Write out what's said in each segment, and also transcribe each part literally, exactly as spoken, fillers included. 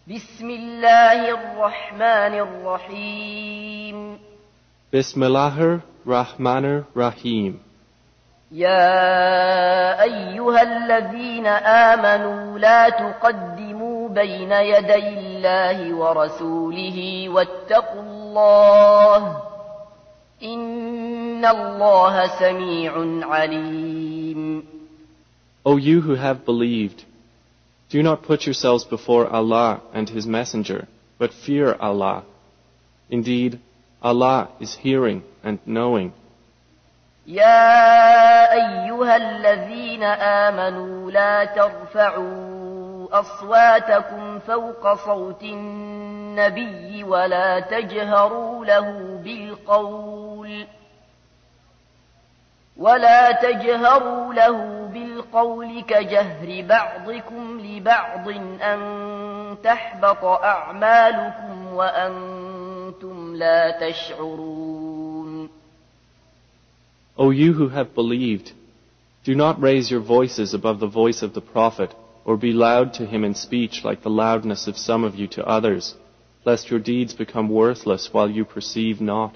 بسم الله الرحمن الرحيم Bismillahir Rahmanir Rahim. يا أيها الذين آمنوا لا تقدموا بين يدي الله ورسوله واتقوا الله إن الله سميع عليم. O you who have believed, do not put yourselves before Allah and His Messenger, but fear Allah. Indeed, Allah is hearing and knowing. يا أيها الذين آمنوا لا ترفعوا أصواتكم فوق صوت النبي ولا تجهروا له بالقول ولا تجهروا له بالقول كجهر بعضكم لبعض أن تحبط أعمالكم وأنتم لا تشعرون. O you who have believed, do not raise your voices above the voice of the Prophet, or be loud to him in speech like the loudness of some of you to others, lest your deeds become worthless while you perceive not.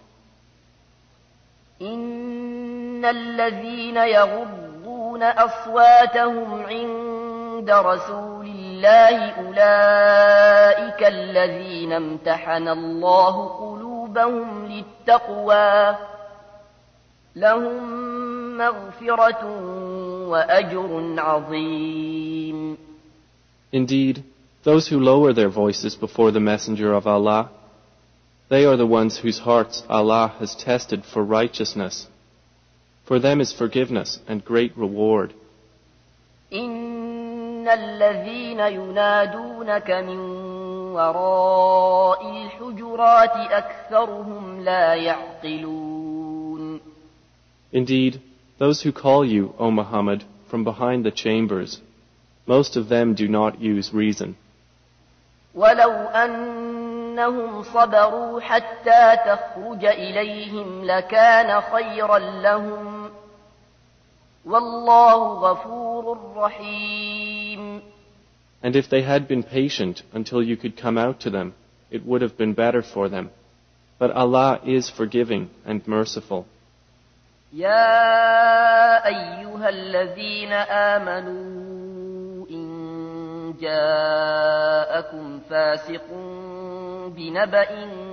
إن الذين يغضون أصواتهم عند رسول الله أولئك الذين امتحن الله قلوبهم للتقوى لهم مغفرة وأجر عظيم. Indeed, those who lower their voices before the Messenger of Allah, they are the ones whose hearts Allah has tested for righteousness. For them is forgiveness and great reward. إن الذين ينادونك من وراء الحجرات أكثرهم لا يعقلون. Indeed, those who call you, O Muhammad, from behind the chambers, most of them do not use reason. ولو أنهم صبروا حتى تخرج إليهم لكان خيرا لهم والله غفور رحيم. And if they had been patient until you could come out to them, it would have been better for them. But Allah is forgiving and merciful. يا أيها الذين آمنوا إن جاءكم فاسق بنبأ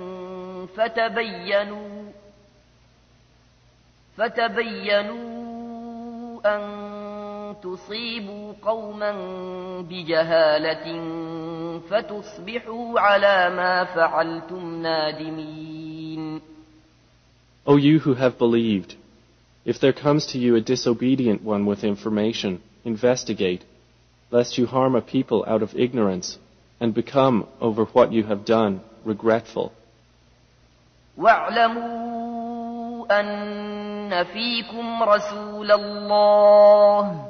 فتبينوا فتبينوا أن تصيبوا قوما بجهالة فتصبحوا على ما فعلتم نادمين. O you who have believed, if there comes to you a disobedient one with information, investigate, lest you harm a people out of ignorance, and become, over what you have done, regretful. وَاعْلَمُوا أَنَّ فِيكُمْ رَسُولَ اللَّهِ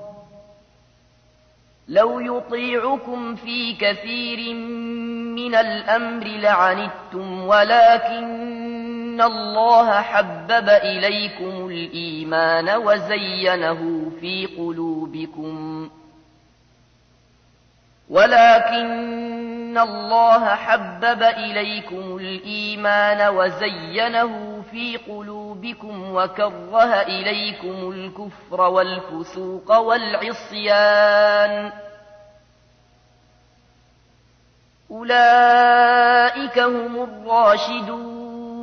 لَوْ يُطِيعُكُمْ فِي كَثِيرٍ مِّنَ الْأَمْرِ لَعَنِتُّمْ وَلَكِنَّ إن الله حبب إليكم الإيمان وزينه في قلوبكم ولكن الله حبب إليكم الإيمان وزينه في قلوبكم وكره إليكم الكفر والفسوق والعصيان أولئك هم الراشدون.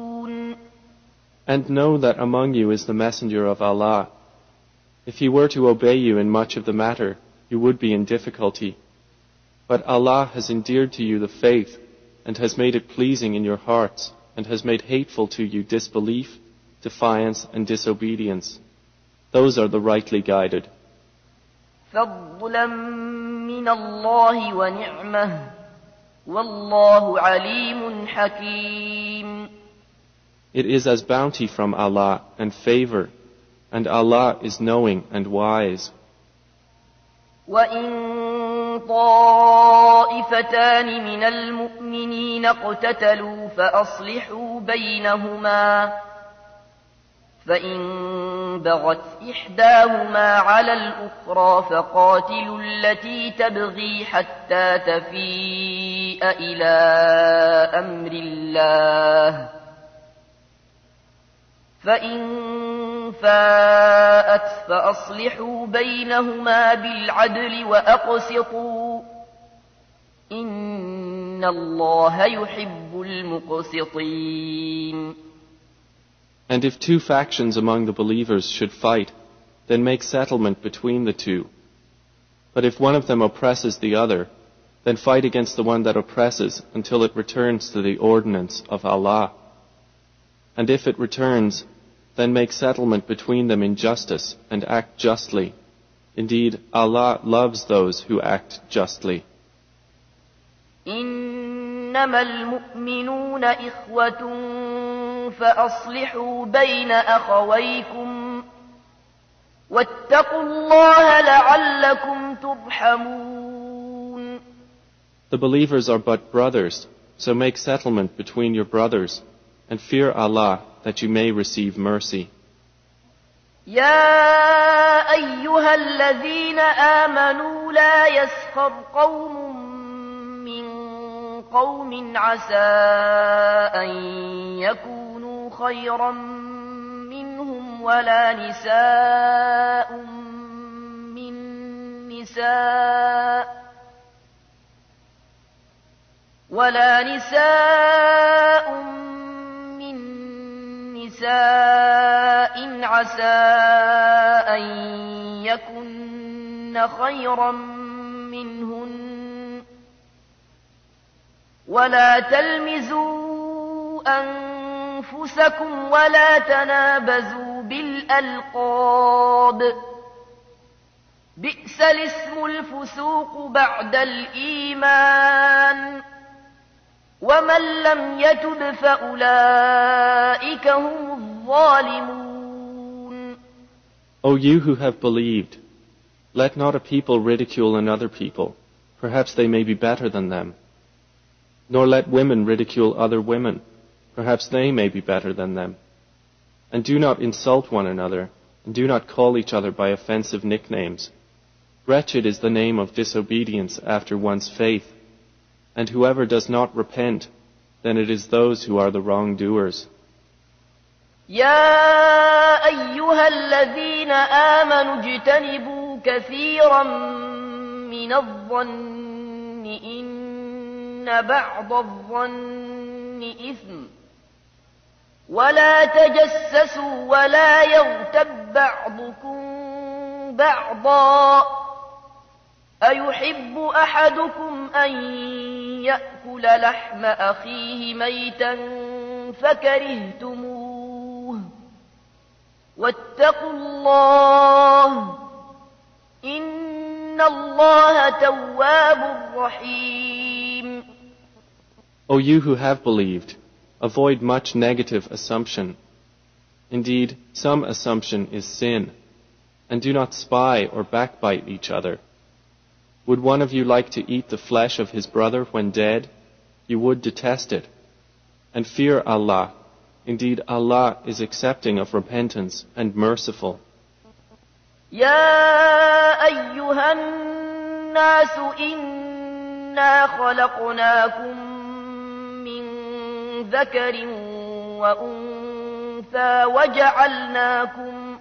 And know that among you is the Messenger of Allah. If he were to obey you in much of the matter, you would be in difficulty. But Allah has endeared to you the faith, and has made it pleasing in your hearts, and has made hateful to you disbelief, defiance, and disobedience. Those are the rightly guided. فضلا من الله ونعمة والله عليم حكيم. It is as bounty from Allah and favor, and Allah is knowing and wise. وَإِن طَائِفَتَانِ مِنَ الْمُؤْمِنِينَ اقْتَتَلُوا فَأَصْلِحُوا بَيْنَهُمَا فإن بغت إحداهما على الأخرى فقاتلوا التي تبغي حتى تفيء إلى أمر الله، فإن فاءت فأصلحوا بينهما بالعدل وأقسطوا إن الله يحب المقسطين. And if two factions among the believers should fight, then make settlement between the two. But if one of them oppresses the other, then fight against the one that oppresses until it returns to the ordinance of Allah. And if it returns, then make settlement between them in justice and act justly. Indeed, Allah loves those who act justly. إنما المؤمنون إخوة فأصلحوا بين أخويكم واتقوا الله لعلكم ترحمون. The believers are but brothers, so make settlement between your brothers, and fear Allah that you may receive mercy. يا أيها الذين آمنوا لا يسخر قوم من قوم عسى أن يكونوا خيرا منهم ولا نساء من نساء ولا نساء من نساء عسى أن يكن خيرا منهن ولا تلمزوا أنفسكم ولا تنابزوا بالألقاب بئس الاسم الفسوق بعد الإيمان ومن لم يتب فأولئك هم الظالمون. O you who have believed, let not a people ridicule another people, perhaps they may be better than them. Nor let women ridicule other women, perhaps they may be better than them. And do not insult one another, and do not call each other by offensive nicknames. Wretched is the name of disobedience after one's faith, and whoever does not repent, then it is those who are the wrongdoers. يا أيها الذين آمنوا اجتنبوا كثيرا من الظن إن بعض الظن إثم ولا تجسسوا ولا يغتب بعضكم بعضا أيحب أحدكم أن يأكل لحم أخيه ميتا فكرهتموه واتقوا الله إن الله تواب رحيم. O you who have believed, avoid much negative assumption. Indeed, some assumption is sin, and do not spy or backbite each other. Would one of you like to eat the flesh of his brother when dead? You would detest it. And fear Allah. Indeed, Allah is accepting of repentance and merciful. يا أيها الناس إنا خلقناكم من ذكر وأنثى وجعلناكم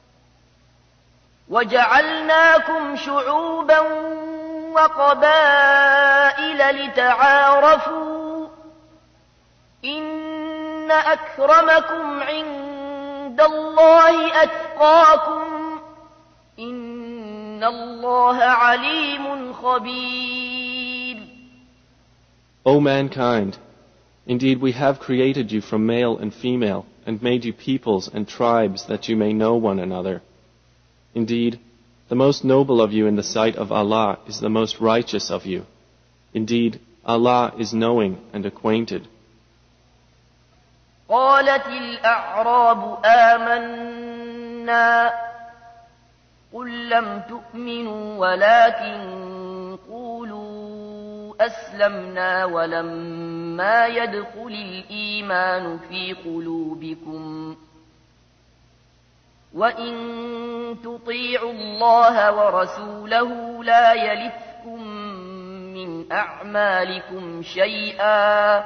وجعلناكم شعوبا وقبائل لتعارفوا إن أكرمكم عند الله أتقاكم إن الله عليم خبير. O mankind, indeed we have created you from male and female and made you peoples and tribes that you may know one another. Indeed, the most noble of you in the sight of Allah is the most righteous of you. Indeed, Allah is knowing and acquainted. قالت الأعراب آمنا قل لم تؤمنوا ولكن قولوا أسلمنا ولما يدخل الإيمان في قلوبكم وإن تطيعوا الله ورسوله لا يلتكم من أعمالكم شيئا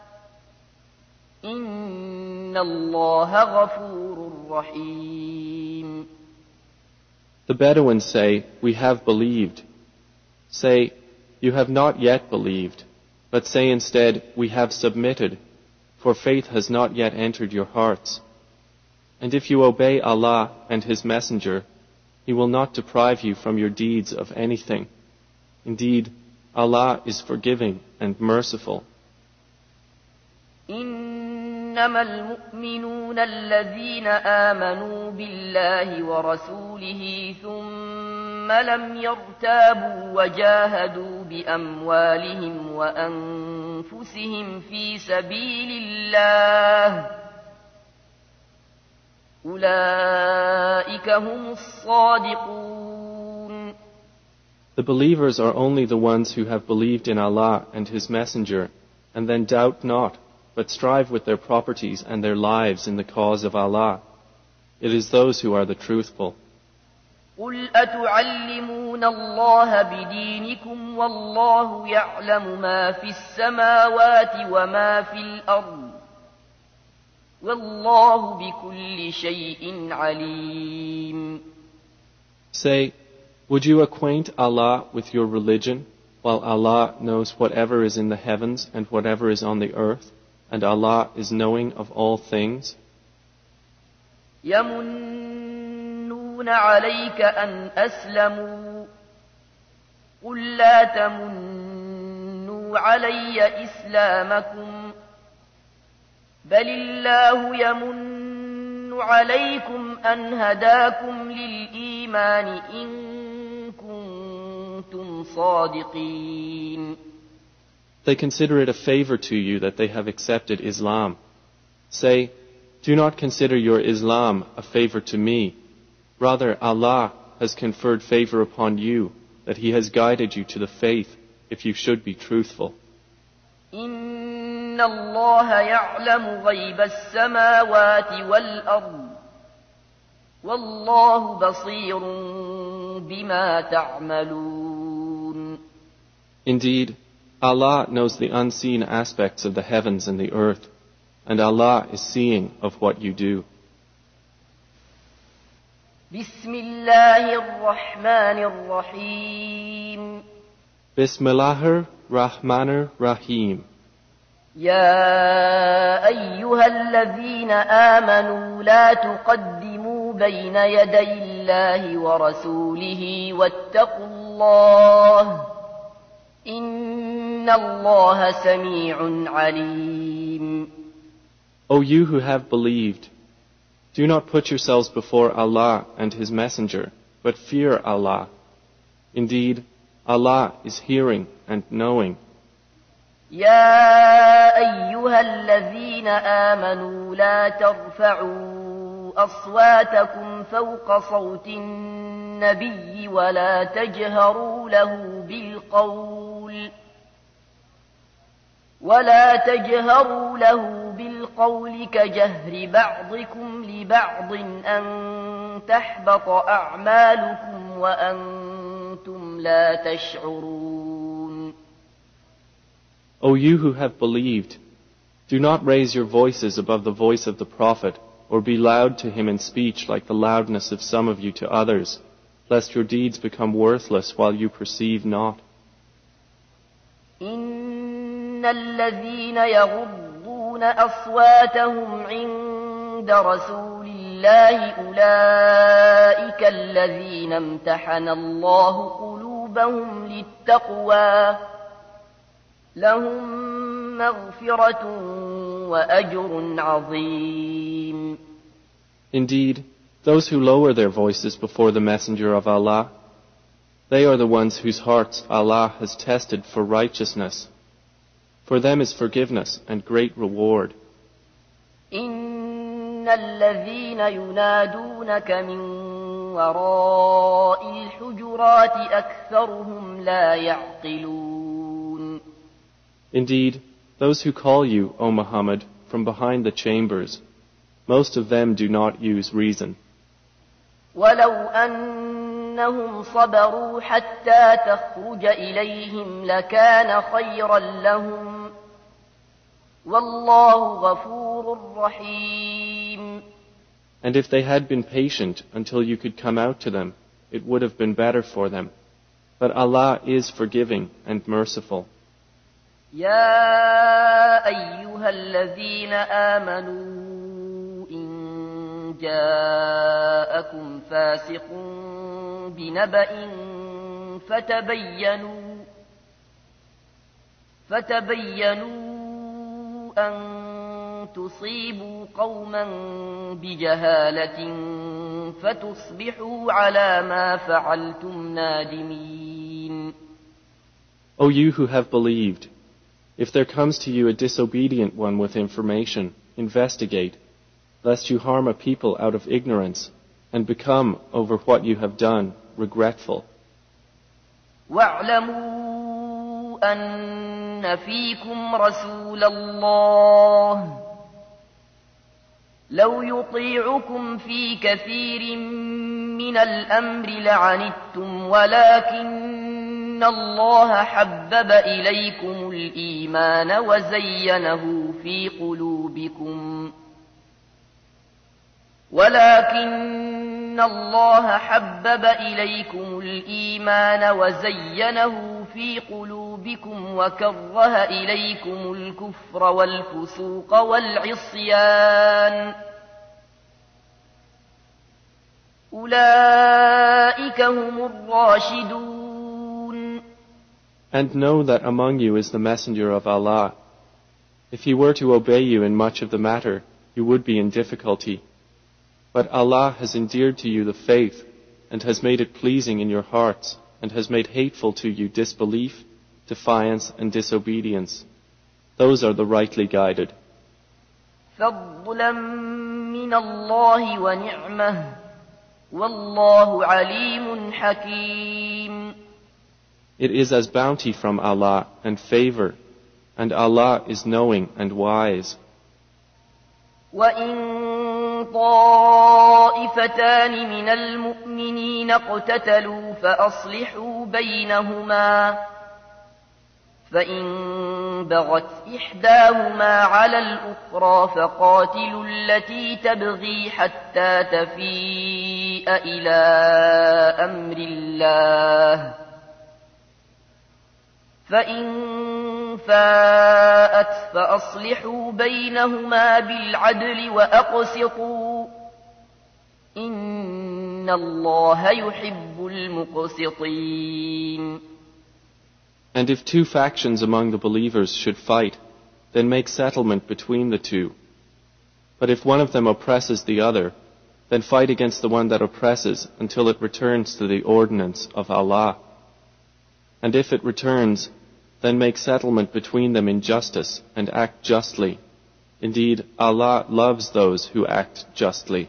إن الله غفور رحيم. The Bedouins say, "We have believed." Say, "You have not yet believed," but say instead, "We have submitted," for faith has not yet entered your hearts. And if you obey Allah and His Messenger, He will not deprive you from your deeds of anything. Indeed, Allah is forgiving and merciful. إنما المؤمنون الذين آمنوا بالله ورسوله ثم لم يرتابوا وجاهدوا بأموالهم وأنفسهم في سبيل الله أولئك هم الصادقون. The believers are only the ones who have believed in Allah and His Messenger, and then doubt not, but strive with their properties and their lives in the cause of Allah. It is those who are the truthful. قُلْ أَتُعَلِّمُونَ اللَّهَ بِدِينِكُمْ وَاللَّهُ يَعْلَمُ مَا فِي السَّمَاوَاتِ وَمَا فِي الْأَرْضِ وَاللَّهُ بِكُلِّ شَيْءٍ عَلِيمٌ. Say, would you acquaint Allah with your religion, while Allah knows whatever is in the heavens and whatever is on the earth, and Allah is knowing of all things? يَمُنُّونَ عَلَيْكَ أَنْ أَسْلَمُوا قُلْ لَا تَمُنُّوا عَلَيَّ إِسْلَامَكُمْ بَلِ اللَّهُ يَمُنُّ عَلَيْكُمْ أَنْ هَدَاكُمْ لِلْإِيمَانِ إِن كُنتُمْ صَادِقِينَ. They consider it a favor to you that they have accepted Islam. Say, do not consider your Islam a favor to me. Rather, Allah has conferred favor upon you, that He has guided you to the faith, if you should be truthful. إِنَّ اللَّهَ يَعْلَمُ غَيْبَ السَّمَاوَاتِ وَالْأَرْضِ وَاللَّهُ بَصِيرٌ بِمَا تَعْمَلُونَ. Indeed, Allah knows the unseen aspects of the heavens and the earth, and Allah is seeing of what you do. بسم الله الرحمن الرحيم. Bismillahir Rahmanir Rahim. يا أيها الذين آمنوا لا تقدموا بين يدي الله ورسوله واتقوا الله إن الله سميع عليم. O you who have believed, do not put yourselves before Allah and His Messenger, but fear Allah. Indeed, Allah is hearing and knowing. يا أيها الذين آمنوا لا ترفعوا أصواتكم فوق صوت النبي ولا تجهروا له بالقول ولا تجهروا له بالقول كجهر بعضكم لبعض أن تحبط أعمالكم وأنتم لا تشعرون. O you who have believed, do not raise your voices above the voice of the Prophet, or be loud to him in speech like the loudness of some of you to others, lest your deeds become worthless while you perceive not. إن الذين يغضون أصواتهم عند رسول الله أولئك الذين امتحن الله قلوبهم للتقوى لهم مغفرة وأجر عظيم. Indeed, those who lower their voices before the Messenger of Allah, they are the ones whose hearts Allah has tested for righteousness. For them is forgiveness and great reward. إن الذين ينادونك من وراء الحجرات أكثرهم لا يعقلون. Indeed, those who call you, O Muhammad, from behind the chambers, most of them do not use reason. ولو أنهم صبروا حتى تخرج إليهم لكان خيرا لهم والله غفور رحيم. And if they had been patient until you could come out to them, it would have been better for them. But Allah is forgiving and merciful. يا أيها الذين آمنوا إن جاءكم فاسق بنبأ فتبينوا فتبينوا أن تصيبوا قوما بجهالة فتصبحوا على ما فعلتم نادمين. O you who have believed, if there comes to you a disobedient one with information, investigate, lest you harm a people out of ignorance, and become, over what you have done, regretful. وَاعْلَمُوا أَنَّ فِيكُمْ رَسُولَ اللَّهِ لَوْ يُطِيعُكُمْ فِي كَثِيرٍ مِّنَ الْأَمْرِ لَعَنِتُّمْ وَلَكِنَّ اللَّهَ حَبَّبَ إِلَيْكُمُ الْإِيمَانَ وَزَيَّنَهُ فِي قُلُوبِكُمْ ولكن الله حبب إليكم الإيمان وزينه في قلوبكم وكره إليكم الكفر والفسوق والعصيان أولئك هم الراشدون. And know that among you is the messenger of Allah. If he were to obey you in much of the matter, you would be in difficulty. But Allah has endeared to you the faith and has made it pleasing in your hearts and has made hateful to you disbelief, defiance and disobedience. Those are the rightly guided. فضلا من الله ونعمة والله عليم حكيم. It is as bounty from Allah and favor, and Allah is knowing and wise. وَإِن طَائِفَتَانِ مِنَ الْمُؤْمِنِينَ اقْتَتَلُوا فَأَصْلِحُوا بَيْنَهُمَا فَإِن بَغَتْ إِحْدَاهُمَا عَلَى الْأُخْرَى فَقَاتِلُوا الَّتِي تَبْغِي حَتَّى تَفِيءَ إِلَى أَمْرِ اللَّهِ فَإِن فاءت فأصلحوا بينهما بالعدل وأقسطوا إن الله يحب المقسطين. And if two factions among the believers should fight, then make settlement between the two. But if one of them oppresses the other, then fight against the one that oppresses until it returns to the ordinance of Allah. And if it returns, then make settlement between them in justice and act justly. Indeed, Allah loves those who act justly.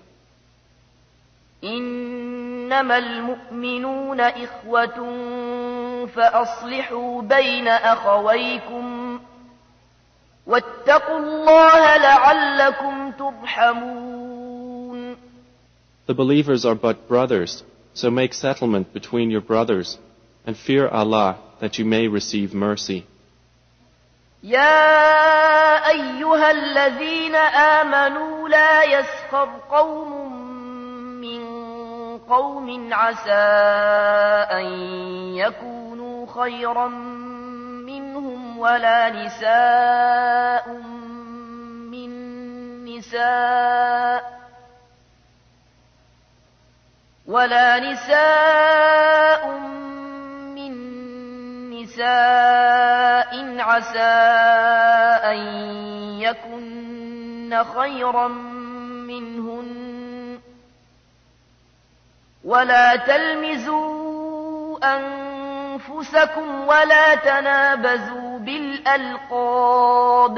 إنما المؤمنون إخوة فأصلحوا بين أخويكم واتقوا الله لعلكم ترحمون. The believers are but brothers, so make settlement between your brothers and fear Allah that you may receive mercy. يا أيها الذين آمنوا لا يسخر قوم من قوم عسى أن يكونوا خيرا منهم ولا نساء من نساء ولا نساء من نساء عسى أن يكن خيرا منهن ولا تلمزوا أنفسكم ولا تنابزوا بالألقاب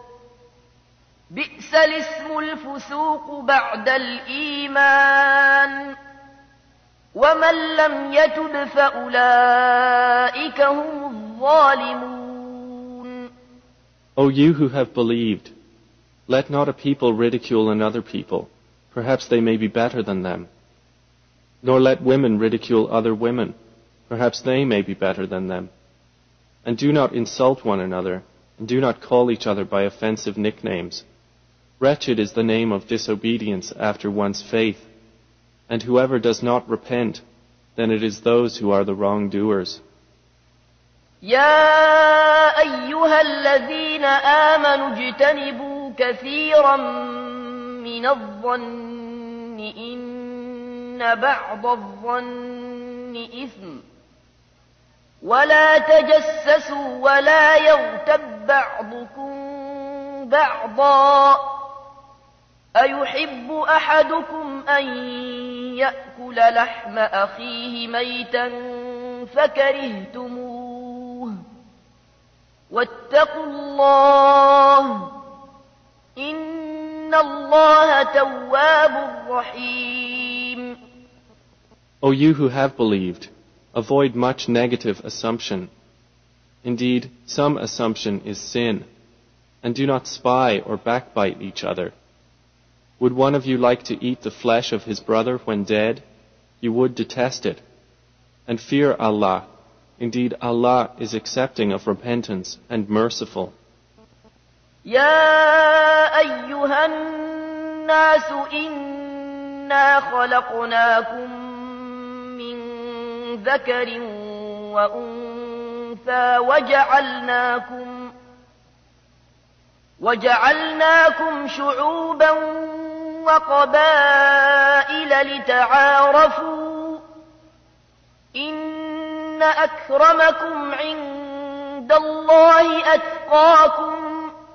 بئس الاسم الفسوق بعد الإيمان ومن لم يتب فأولئك هم الظالمون. O you who have believed, let not a people ridicule another people, perhaps they may be better than them. Nor let women ridicule other women. Perhaps they may be better than them. And do not insult one another, and do not call each other by offensive nicknames. Wretched is the name of disobedience after one's faith. And whoever does not repent, then it is those who are the wrongdoers. يا أيها الذين آمنوا اجتنبوا كثيرا من الظن إن بعض الظن إثم ولا تجسسوا ولا يغتب بعضكم بعضا أيحب أحدكم أن يأكل لحم أخيه ميتا فكرهتموه واتقوا الله إن الله تواب رحيم. O you who have believed, avoid much negative assumption. Indeed, some assumption is sin. And do not spy or backbite each other. Would one of you like to eat the flesh of his brother when dead? You would detest it. And fear Allah. Indeed, Allah is accepting of repentance and merciful. يا أيها الناس إنا خلقناكم من ذكر وأنثى وجعلناكم وجعلناكم شعوبا وقبائل لتعارفوا إن أكرمكم عند الله أتقاكم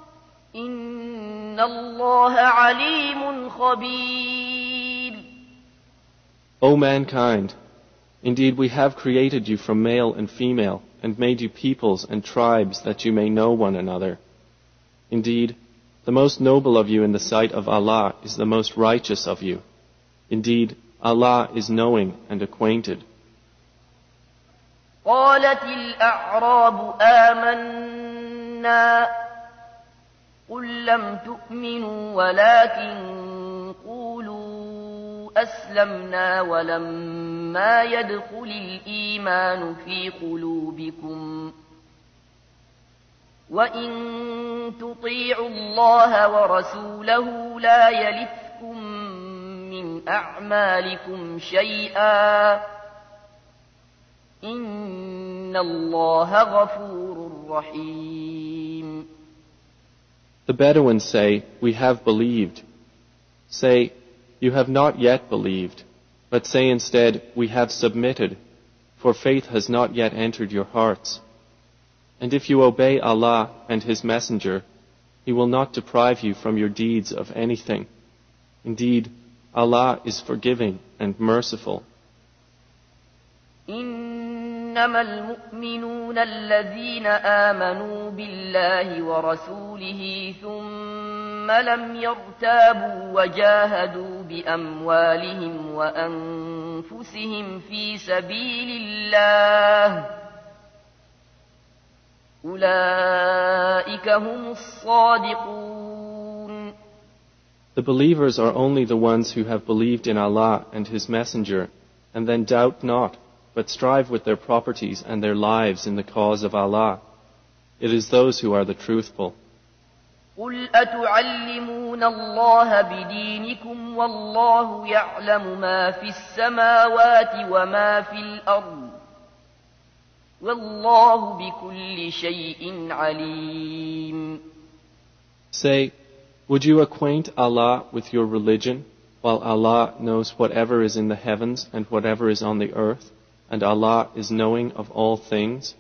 إن الله عليم خبير. O mankind, indeed we have created you from male and female and made you peoples and tribes that you may know one another. Indeed, the most noble of you in the sight of Allah is the most righteous of you. Indeed, Allah is knowing and acquainted. قالت الأعراب آمنا قل لم تؤمنوا ولكن قولوا أسلمنا ولما يدخل الإيمان في قلوبكم وإن تطيعوا الله ورسوله لا يلتكم من أعمالكم شيئا إن الله غفور رحيم. The Bedouins say, we have believed. Say, you have not yet believed, but say instead, we have submitted, for faith has not yet entered your hearts. And if you obey Allah and His Messenger, He will not deprive you from your deeds of anything. Indeed, Allah is forgiving and merciful. إنما المؤمنون الذين آمنوا بالله ورسوله ثم لم يرتابوا وجاهدوا بأموالهم وأنفسهم في سبيل الله أولئك هم الصادقون. The believers are only the ones who have believed in Allah and His Messenger, and then doubt not, but strive with their properties and their lives in the cause of Allah. It is those who are the truthful. قل أتعلمون الله بدينكم والله يعلم ما في السماوات وما في الأرض والله بكل شيء عليم. Say, would you acquaint Allah with your religion, while Allah knows whatever is in the heavens and whatever is on the earth, and Allah is knowing of all things?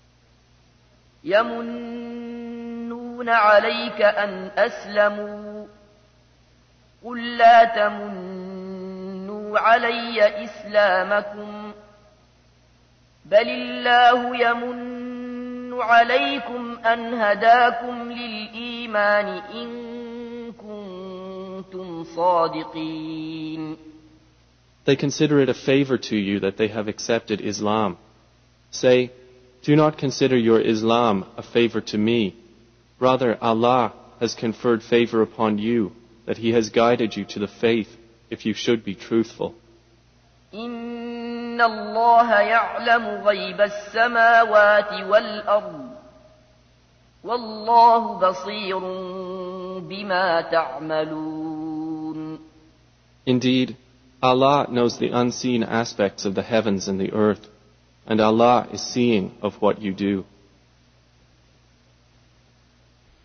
يمنون عليك أن أسلموا قل لا تمنوا علي إسلامكم بل الله يمن عليكم أن هداكم للإيمان إن كنتم صادقين. They consider it a favor to you that they have accepted Islam. Say, do not consider your Islam a favor to me. Rather, Allah has conferred favor upon you, that He has guided you to the faith, if you should be truthful. إن الله يعلم غيب السماوات والأرض والله بصير بما تعملون. Indeed, Allah knows the unseen aspects of the heavens and the earth, and Allah is seeing of what you do.